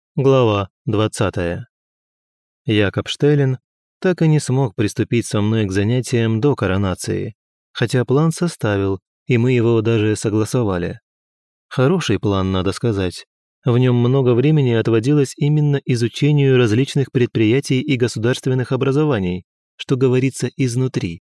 Глава 20. Якоб Штеллин так и не смог приступить со мной к занятиям до коронации, хотя план составил, и мы его даже согласовали. Хороший план, надо сказать. В нем много времени отводилось именно изучению различных предприятий и государственных образований, что говорится изнутри.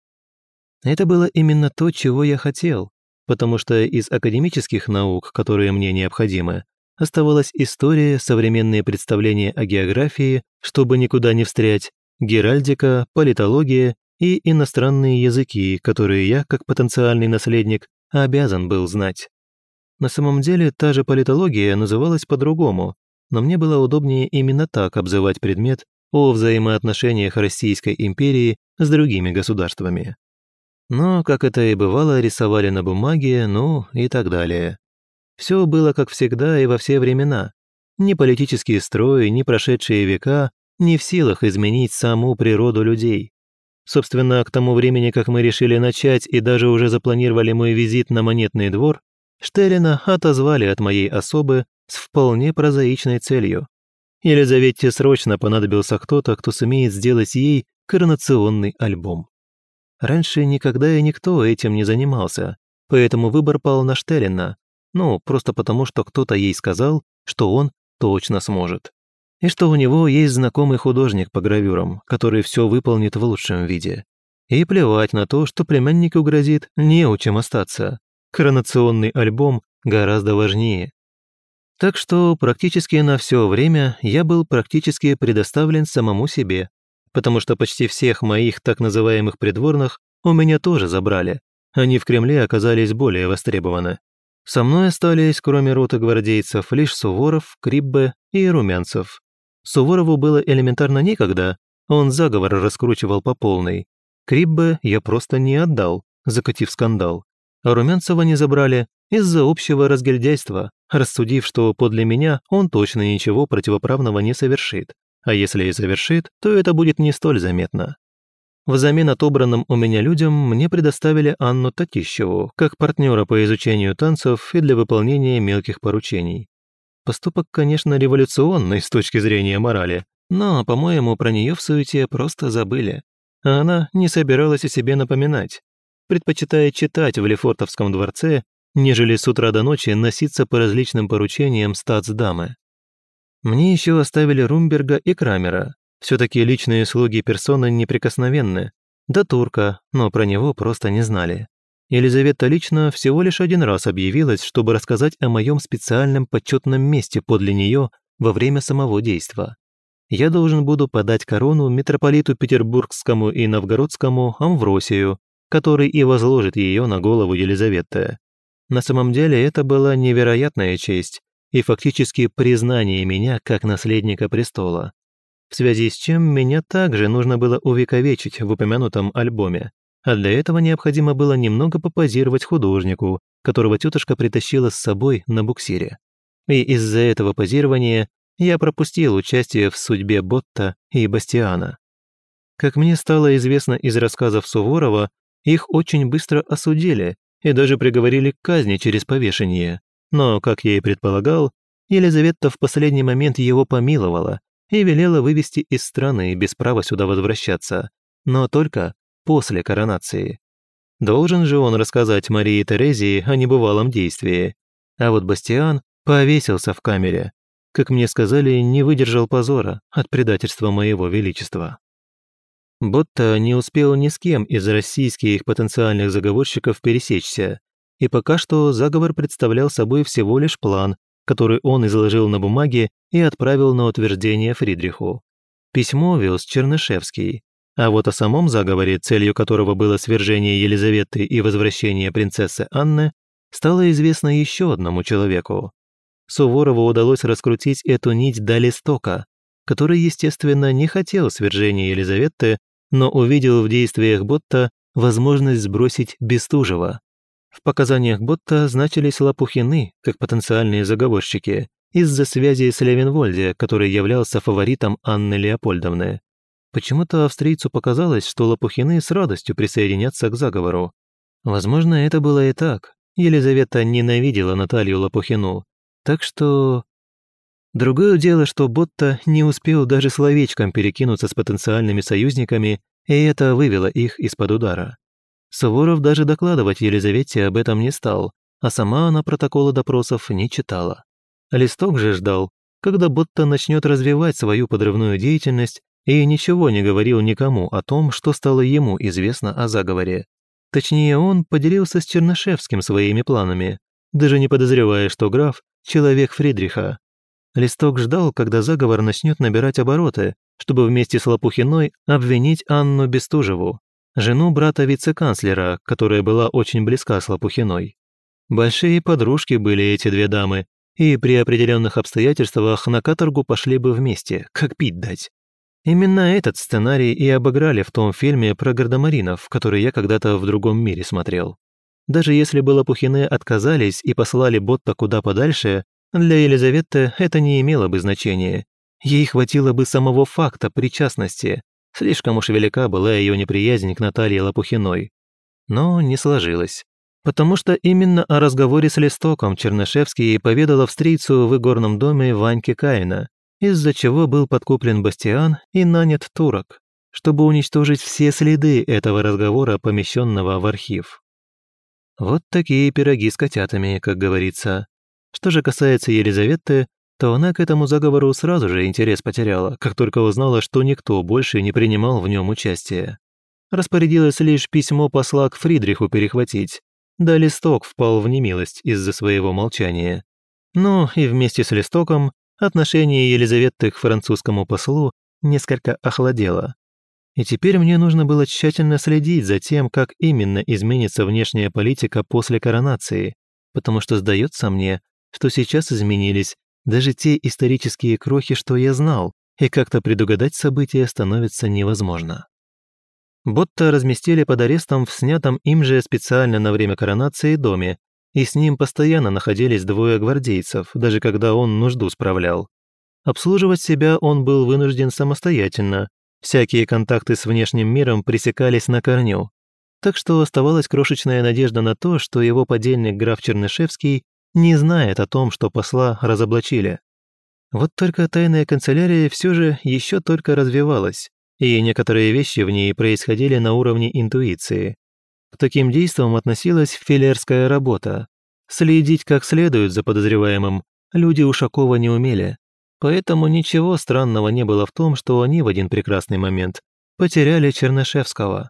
Это было именно то, чего я хотел, потому что из академических наук, которые мне необходимы, оставалась история, современные представления о географии, чтобы никуда не встрять, геральдика, политология и иностранные языки, которые я, как потенциальный наследник, обязан был знать. На самом деле, та же политология называлась по-другому, но мне было удобнее именно так обзывать предмет о взаимоотношениях Российской империи с другими государствами. Но, как это и бывало, рисовали на бумаге, ну и так далее. Все было как всегда и во все времена. Ни политические строи, ни прошедшие века не в силах изменить саму природу людей. Собственно, к тому времени, как мы решили начать и даже уже запланировали мой визит на Монетный двор, Штеллина отозвали от моей особы с вполне прозаичной целью. Елизавете срочно понадобился кто-то, кто сумеет сделать ей коронационный альбом. Раньше никогда и никто этим не занимался, поэтому выбор пал на Штеллина. Ну, просто потому, что кто-то ей сказал, что он точно сможет. И что у него есть знакомый художник по гравюрам, который все выполнит в лучшем виде. И плевать на то, что племяннику грозит не у чем остаться. Коронационный альбом гораздо важнее. Так что практически на все время я был практически предоставлен самому себе, потому что почти всех моих так называемых придворных у меня тоже забрали. Они в Кремле оказались более востребованы. Со мной остались, кроме роты гвардейцев, лишь Суворов, Криббе и Румянцев. Суворову было элементарно некогда, он заговор раскручивал по полной. Криббе я просто не отдал, закатив скандал. А Румянцева не забрали из-за общего разгильдяйства, рассудив, что подле меня он точно ничего противоправного не совершит, а если и совершит, то это будет не столь заметно. Взамен отобранным у меня людям мне предоставили Анну Татищеву как партнера по изучению танцев и для выполнения мелких поручений. Поступок, конечно, революционный с точки зрения морали, но, по-моему, про нее в суете просто забыли. А она не собиралась о себе напоминать, предпочитая читать в Лефортовском дворце, нежели с утра до ночи носиться по различным поручениям статсдамы. Мне еще оставили Румберга и Крамера. Все-таки личные слуги персоны неприкосновенны. Да Турка, но про него просто не знали. Елизавета лично всего лишь один раз объявилась, чтобы рассказать о моем специальном почетном месте подле нее во время самого действа. Я должен буду подать корону митрополиту Петербургскому и Новгородскому Амвросию, который и возложит ее на голову Елизаветы. На самом деле это была невероятная честь и фактически признание меня как наследника престола. В связи с чем меня также нужно было увековечить в упомянутом альбоме, а для этого необходимо было немного попозировать художнику, которого тетушка притащила с собой на буксире. И из-за этого позирования я пропустил участие в судьбе Ботта и Бастиана. Как мне стало известно из рассказов Суворова, их очень быстро осудили и даже приговорили к казни через повешение. Но, как я и предполагал, Елизавета в последний момент его помиловала и велела вывести из страны без права сюда возвращаться, но только после коронации. Должен же он рассказать Марии Терезии о небывалом действии. А вот Бастиан повесился в камере. Как мне сказали, не выдержал позора от предательства моего величества. Ботта не успел ни с кем из российских потенциальных заговорщиков пересечься, и пока что заговор представлял собой всего лишь план, который он изложил на бумаге и отправил на утверждение Фридриху. Письмо вез Чернышевский, а вот о самом заговоре, целью которого было свержение Елизаветы и возвращение принцессы Анны, стало известно еще одному человеку. Суворову удалось раскрутить эту нить до Листока, который, естественно, не хотел свержения Елизаветы, но увидел в действиях Ботта возможность сбросить Бестужева. В показаниях Ботта значились Лопухины как потенциальные заговорщики из-за связи с Левенвольде, который являлся фаворитом Анны Леопольдовны. Почему-то австрийцу показалось, что Лопухины с радостью присоединятся к заговору. Возможно, это было и так. Елизавета ненавидела Наталью Лопухину. Так что... Другое дело, что Ботта не успел даже словечком перекинуться с потенциальными союзниками, и это вывело их из-под удара. Суворов даже докладывать Елизавете об этом не стал, а сама она протоколы допросов не читала. Листок же ждал, когда Ботта начнет развивать свою подрывную деятельность, и ничего не говорил никому о том, что стало ему известно о заговоре. Точнее, он поделился с Чернышевским своими планами, даже не подозревая, что граф – человек Фридриха. Листок ждал, когда заговор начнет набирать обороты, чтобы вместе с Лопухиной обвинить Анну Бестужеву, жену брата вице-канцлера, которая была очень близка с Лопухиной. Большие подружки были эти две дамы, и при определенных обстоятельствах на каторгу пошли бы вместе, как пить дать. Именно этот сценарий и обыграли в том фильме про гардемаринов, который я когда-то в другом мире смотрел. Даже если бы Лопухины отказались и послали Ботта куда подальше, для Елизаветы это не имело бы значения. Ей хватило бы самого факта причастности. Слишком уж велика была ее неприязнь к Наталье Лопухиной. Но не сложилось. Потому что именно о разговоре с Листоком Чернышевский поведал австрийцу в игорном доме Ваньки Каина, из-за чего был подкуплен Бастиан и нанят турок, чтобы уничтожить все следы этого разговора, помещенного в архив. Вот такие пироги с котятами, как говорится. Что же касается Елизаветы, то она к этому заговору сразу же интерес потеряла, как только узнала, что никто больше не принимал в нем участие. Распорядилась лишь письмо посла к Фридриху перехватить, да Листок впал в немилость из-за своего молчания. Но и вместе с Листоком отношение Елизаветы к французскому послу несколько охладело. И теперь мне нужно было тщательно следить за тем, как именно изменится внешняя политика после коронации, потому что сдается мне, что сейчас изменились даже те исторические крохи, что я знал, и как-то предугадать события становится невозможно. Ботта разместили под арестом в снятом им же специально на время коронации доме, и с ним постоянно находились двое гвардейцев, даже когда он нужду справлял. Обслуживать себя он был вынужден самостоятельно, всякие контакты с внешним миром пресекались на корню, так что оставалась крошечная надежда на то, что его подельник граф Чернышевский не знает о том, что посла разоблачили. Вот только тайная канцелярия все же еще только развивалась, и некоторые вещи в ней происходили на уровне интуиции. К таким действиям относилась филерская работа. Следить как следует за подозреваемым люди Ушакова не умели, поэтому ничего странного не было в том, что они в один прекрасный момент потеряли Чернышевского.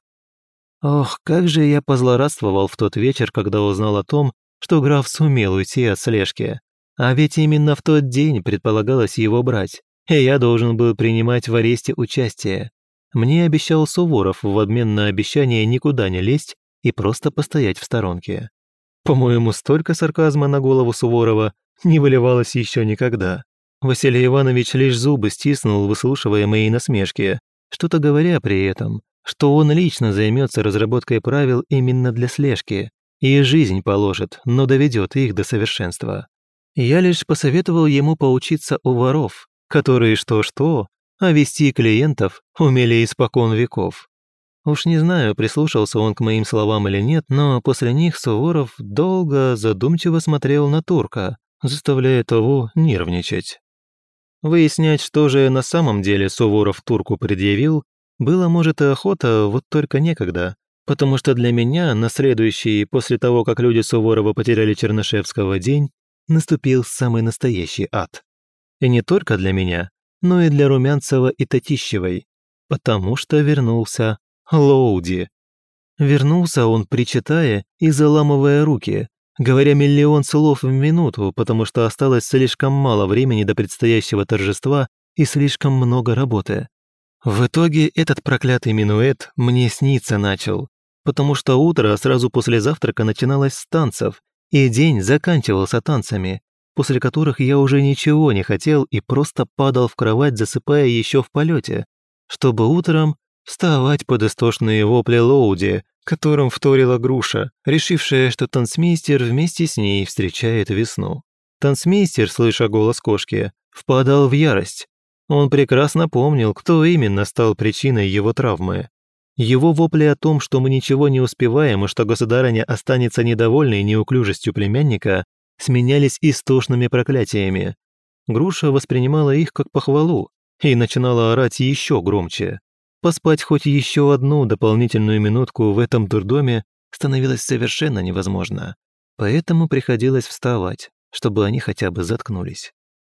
Ох, как же я позлорадствовал в тот вечер, когда узнал о том, что граф сумел уйти от слежки. А ведь именно в тот день предполагалось его брать, и я должен был принимать в аресте участие. Мне обещал Суворов в обмен на обещание никуда не лезть и просто постоять в сторонке. По-моему, столько сарказма на голову Суворова не выливалось еще никогда. Василий Иванович лишь зубы стиснул, выслушивая мои насмешки, что-то говоря при этом, что он лично займется разработкой правил именно для слежки, и жизнь положит, но доведет их до совершенства. Я лишь посоветовал ему поучиться у воров, которые что-что, а вести клиентов умели испокон веков. Уж не знаю, прислушался он к моим словам или нет, но после них Суворов долго задумчиво смотрел на турка, заставляя того нервничать. Выяснять, что же на самом деле Суворов турку предъявил, было, может, и охота, вот только некогда, потому что для меня на следующий, после того, как люди Суворова потеряли Чернышевского день, наступил самый настоящий ад. И не только для меня, но и для Румянцева и Татищевой, потому что вернулся Лоуди. Вернулся он, причитая и заламывая руки, говоря миллион слов в минуту, потому что осталось слишком мало времени до предстоящего торжества и слишком много работы. В итоге этот проклятый минуэт мне сниться начал, потому что утро сразу после завтрака начиналось с танцев, и день заканчивался танцами, после которых я уже ничего не хотел и просто падал в кровать, засыпая еще в полете, чтобы утром вставать под истошные вопли Лоуди, которым вторила груша, решившая, что танцмейстер вместе с ней встречает весну. Танцмейстер, слыша голос кошки, впадал в ярость. Он прекрасно помнил, кто именно стал причиной его травмы. Его вопли о том, что мы ничего не успеваем и что государыня останется недовольной неуклюжестью племянника, сменялись истошными проклятиями. Груша воспринимала их как похвалу и начинала орать еще громче. Поспать хоть еще одну дополнительную минутку в этом дурдоме становилось совершенно невозможно. Поэтому приходилось вставать, чтобы они хотя бы заткнулись.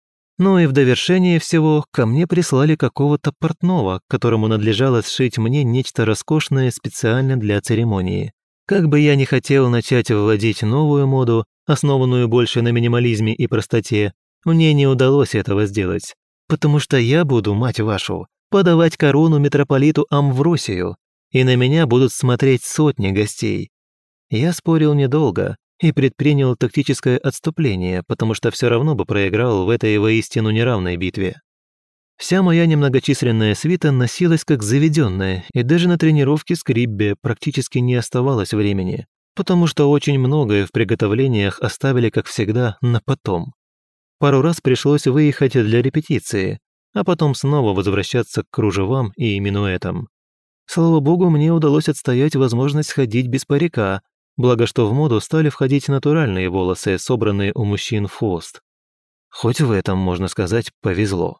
Ну и в довершение всего ко мне прислали какого-то портного, которому надлежало сшить мне нечто роскошное специально для церемонии. Как бы я ни хотел начать вводить новую моду, основанную больше на минимализме и простоте, мне не удалось этого сделать, потому что я буду, мать вашу, подавать корону митрополиту Амвросию, и на меня будут смотреть сотни гостей. Я спорил недолго и предпринял тактическое отступление, потому что все равно бы проиграл в этой воистину неравной битве. Вся моя немногочисленная свита носилась как заведенная, и даже на тренировке с Криббе практически не оставалось времени, потому что очень многое в приготовлениях оставили, как всегда, на потом. Пару раз пришлось выехать для репетиции, а потом снова возвращаться к кружевам и минуэтам. Слава богу, мне удалось отстоять возможность ходить без парика, благо что в моду стали входить натуральные волосы, собранные у мужчин в хвост. Хоть в этом, можно сказать, повезло.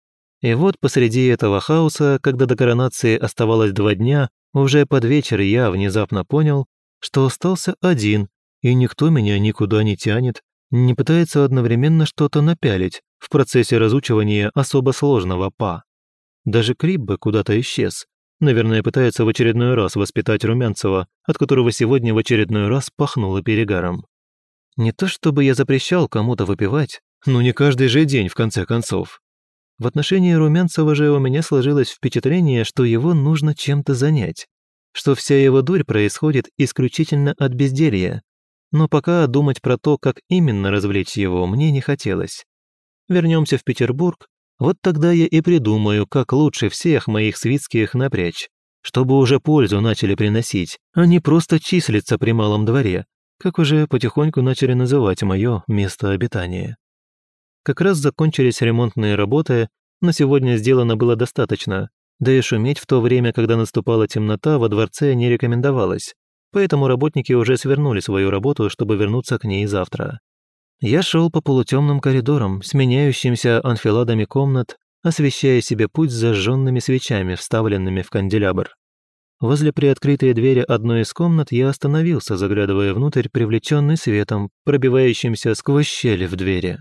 И вот посреди этого хаоса, когда до коронации оставалось 2 дня, уже под вечер я внезапно понял, что остался один, и никто меня никуда не тянет, не пытается одновременно что-то напялить в процессе разучивания особо сложного па. Даже Криббе куда-то исчез. Наверное, пытается в очередной раз воспитать Румянцева, от которого сегодня в очередной раз пахнуло перегаром. Не то чтобы я запрещал кому-то выпивать, но не каждый же день, в конце концов. В отношении Румянцева же у меня сложилось впечатление, что его нужно чем-то занять, что вся его дурь происходит исключительно от безделья. Но пока думать про то, как именно развлечь его, мне не хотелось. Вернемся в Петербург, вот тогда я и придумаю, как лучше всех моих свитских напрячь, чтобы уже пользу начали приносить, а не просто числиться при малом дворе, как уже потихоньку начали называть мое место обитания. Как раз закончились ремонтные работы, на сегодня сделано было достаточно, да и шуметь в то время, когда наступала темнота, во дворце не рекомендовалось, поэтому работники уже свернули свою работу, чтобы вернуться к ней завтра. Я шел по полутемным коридорам, сменяющимся анфиладами комнат, освещая себе путь с зажженными свечами, вставленными в канделябр. Возле приоткрытой двери одной из комнат я остановился, заглядывая внутрь, привлеченный светом, пробивающимся сквозь щели в двери.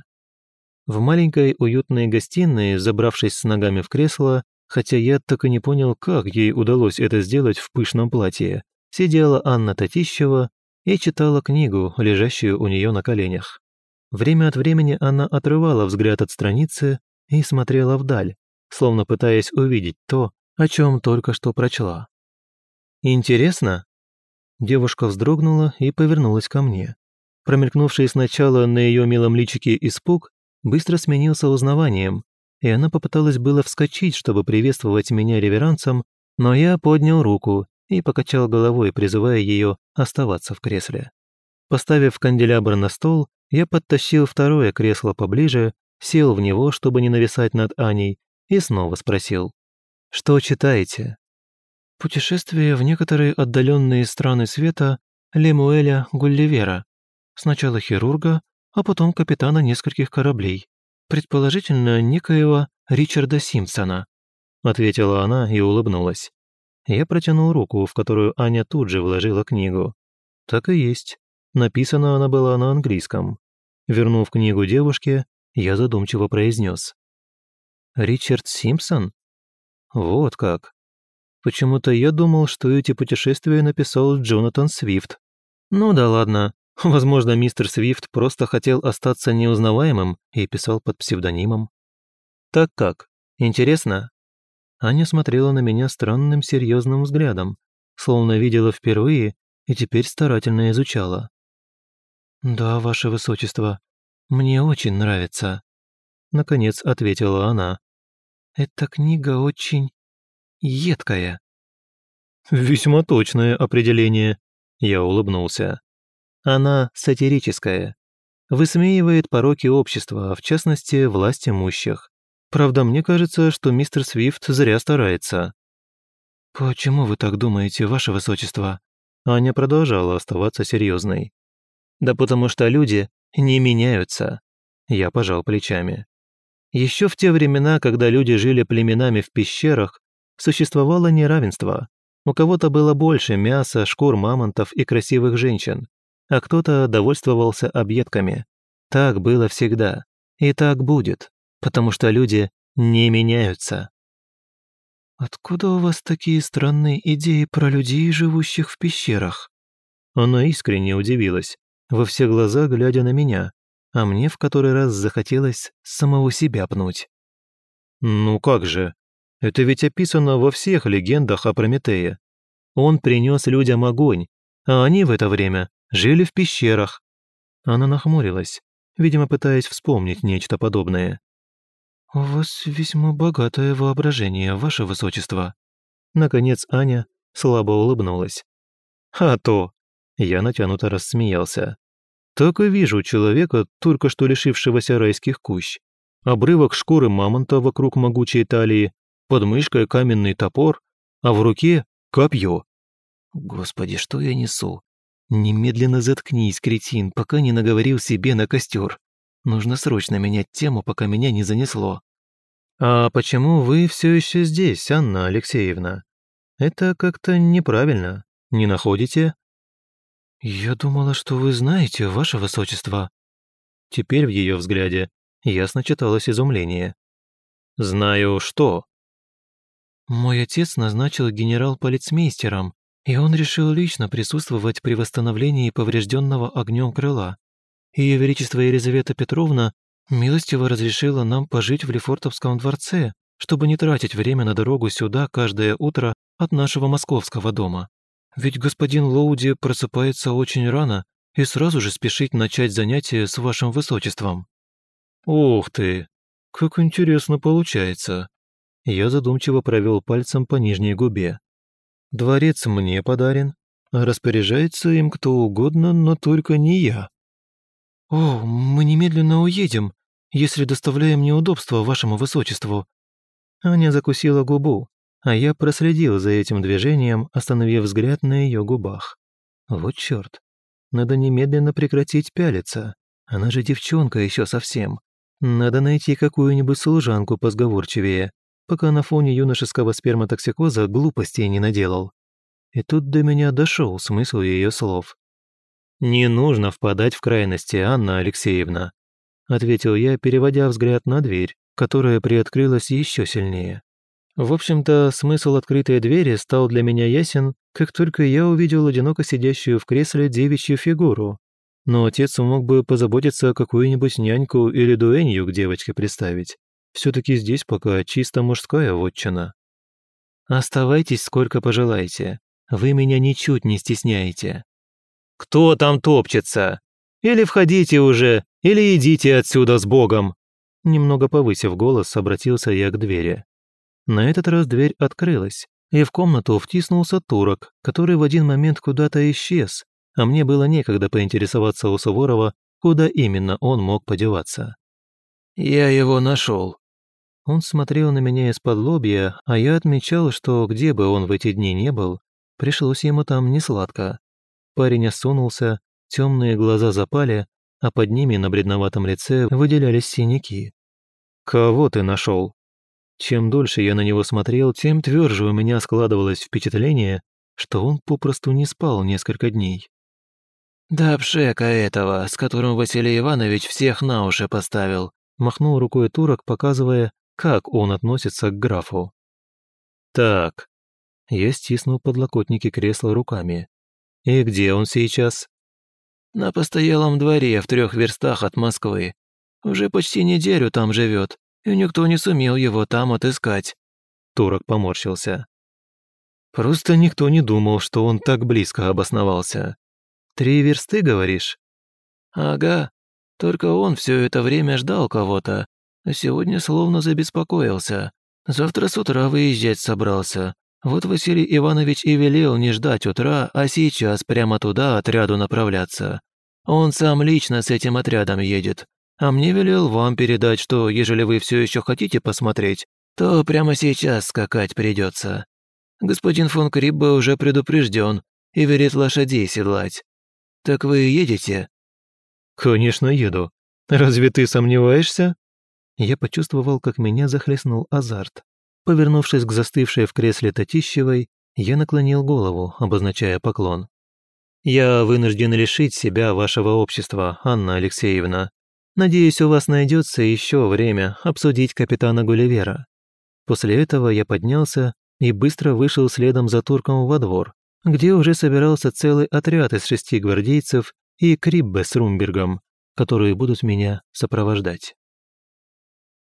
В маленькой уютной гостиной, забравшись с ногами в кресло, хотя я так и не понял, как ей удалось это сделать в пышном платье, сидела Анна Татищева и читала книгу, лежащую у нее на коленях. Время от времени она отрывала взгляд от страницы и смотрела вдаль, словно пытаясь увидеть то, о чем только что прочла. «Интересно?» Девушка вздрогнула и повернулась ко мне. Промелькнувший сначала на ее милом личике испуг быстро сменился узнаванием, и она попыталась было вскочить, чтобы приветствовать меня реверансом, но я поднял руку и покачал головой, призывая ее оставаться в кресле. Поставив канделябр на стол, я подтащил второе кресло поближе, сел в него, чтобы не нависать над Аней, и снова спросил: «Что читаете?» «Путешествие в некоторые отдаленные страны света Лемуэля Гулливера. Сначала хирурга, а потом капитана нескольких кораблей. Предположительно, некоего Ричарда Симпсона», ответила она и улыбнулась. Я протянул руку, в которую Аня тут же вложила книгу. Так и есть. Написана она была на английском. Вернув книгу девушке, я задумчиво произнес: «Ричард Симпсон? Вот как. Почему-то я думал, что эти путешествия написал Джонатан Свифт. Ну да ладно, возможно, мистер Свифт просто хотел остаться неузнаваемым и писал под псевдонимом. Так как? Интересно?» Аня смотрела на меня странным серьезным взглядом, словно видела впервые и теперь старательно изучала. «Да, ваше высочество, мне очень нравится», — наконец ответила она. «Эта книга очень едкая». «Весьма точное определение», — я улыбнулся. «Она сатирическая, высмеивает пороки общества, а в частности, власть имущих. Правда, мне кажется, что мистер Свифт зря старается». «Почему вы так думаете, ваше высочество?» Аня продолжала оставаться серьезной. «Да потому что люди не меняются». Я пожал плечами. Еще в те времена, когда люди жили племенами в пещерах, существовало неравенство. У кого-то было больше мяса, шкур мамонтов и красивых женщин, а кто-то довольствовался объедками. Так было всегда. И так будет, потому что люди не меняются. «Откуда у вас такие странные идеи про людей, живущих в пещерах?» Она искренне удивилась, во все глаза глядя на меня, а мне в который раз захотелось самого себя пнуть. «Ну как же? Это ведь описано во всех легендах о Прометее. Он принес людям огонь, а они в это время жили в пещерах». Она нахмурилась, видимо, пытаясь вспомнить нечто подобное. «У вас весьма богатое воображение, ваше высочество». Наконец Аня слабо улыбнулась. «А то!» Я натянуто рассмеялся. «Так и вижу человека, только что лишившегося райских кущ. Обрывок шкуры мамонта вокруг могучей талии, под мышкой каменный топор, а в руке копье». «Господи, что я несу? Немедленно заткнись, кретин, пока не наговорил себе на костер. Нужно срочно менять тему, пока меня не занесло». «А почему вы все еще здесь, Анна Алексеевна? Это как-то неправильно, не находите?» «Я думала, что вы знаете, ваше высочество». Теперь в ее взгляде ясно читалось изумление. «Знаю что?» «Мой отец назначил генерал-полицмейстером, и он решил лично присутствовать при восстановлении поврежденного огнем крыла. Ее Величество Елизавета Петровна милостиво разрешила нам пожить в Лефортовском дворце, чтобы не тратить время на дорогу сюда каждое утро от нашего московского дома. Ведь господин Лоуди просыпается очень рано и сразу же спешит начать занятия с вашим высочеством». «Ух ты, как интересно получается». Я задумчиво провел пальцем по нижней губе. «Дворец мне подарен, а распоряжается им кто угодно, но только не я». «О, мы немедленно уедем, если доставляем неудобства вашему высочеству». Аня закусила губу, а я проследил за этим движением, остановив взгляд на ее губах. Вот черт, надо немедленно прекратить пялиться. Она же девчонка еще совсем. Надо найти какую-нибудь служанку позговорчивее, пока на фоне юношеского сперматоксикоза глупостей не наделал. И тут до меня дошел смысл ее слов. «Не нужно впадать в крайности, Анна Алексеевна», ответил я, переводя взгляд на дверь, которая приоткрылась еще сильнее. В общем-то, смысл открытой двери стал для меня ясен, как только я увидел одиноко сидящую в кресле девичью фигуру. Но отец мог бы позаботиться какую-нибудь няньку или дуэнью к девочке приставить. Все-таки здесь пока чисто мужская вотчина. «Оставайтесь сколько пожелаете. Вы меня ничуть не стесняете». «Кто там топчется? Или входите уже, или идите отсюда с Богом!» Немного повысив голос, обратился я к двери. На этот раз дверь открылась, и в комнату втиснулся турок, который в один момент куда-то исчез, а мне было некогда поинтересоваться у Суворова, куда именно он мог подеваться. «Я его нашел». Он смотрел на меня из-под лобья, а я отмечал, что где бы он в эти дни не был, пришлось ему там несладко. Парень осунулся, темные глаза запали, а под ними на бледноватом лице выделялись синяки. «Кого ты нашел?» Чем дольше я на него смотрел, тем тверже у меня складывалось впечатление, что он попросту не спал несколько дней. «Да пшека этого, с которым Василий Иванович всех на уши поставил», махнул рукой турок, показывая, как он относится к графу. «Так». Я стиснул подлокотники кресла руками. «И где он сейчас?» «На постоялом дворе в 3 верстах от Москвы. Уже почти неделю там живет, и никто не сумел его там отыскать». Турок поморщился. «Просто никто не думал, что он так близко обосновался. 3 версты, говоришь?» «Ага. Только он все это время ждал кого-то, а сегодня словно забеспокоился. Завтра с утра выезжать собрался. Вот Василий Иванович и велел не ждать утра, а сейчас прямо туда отряду направляться. Он сам лично с этим отрядом едет. А мне велел вам передать, что, ежели вы все еще хотите посмотреть, то прямо сейчас скакать придется. Господин фон Криббе уже предупрежден и велит лошадей седлать. Так вы едете?» «Конечно, еду. Разве ты сомневаешься?» Я почувствовал, как меня захлестнул азарт. Повернувшись к застывшей в кресле Татищевой, я наклонил голову, обозначая поклон. «Я вынужден лишить себя вашего общества, Анна Алексеевна. Надеюсь, у вас найдется еще время обсудить капитана Гулливера». После этого я поднялся и быстро вышел следом за турком во двор, где уже собирался целый отряд из 6 гвардейцев и Криббе с Румбергом, которые будут меня сопровождать.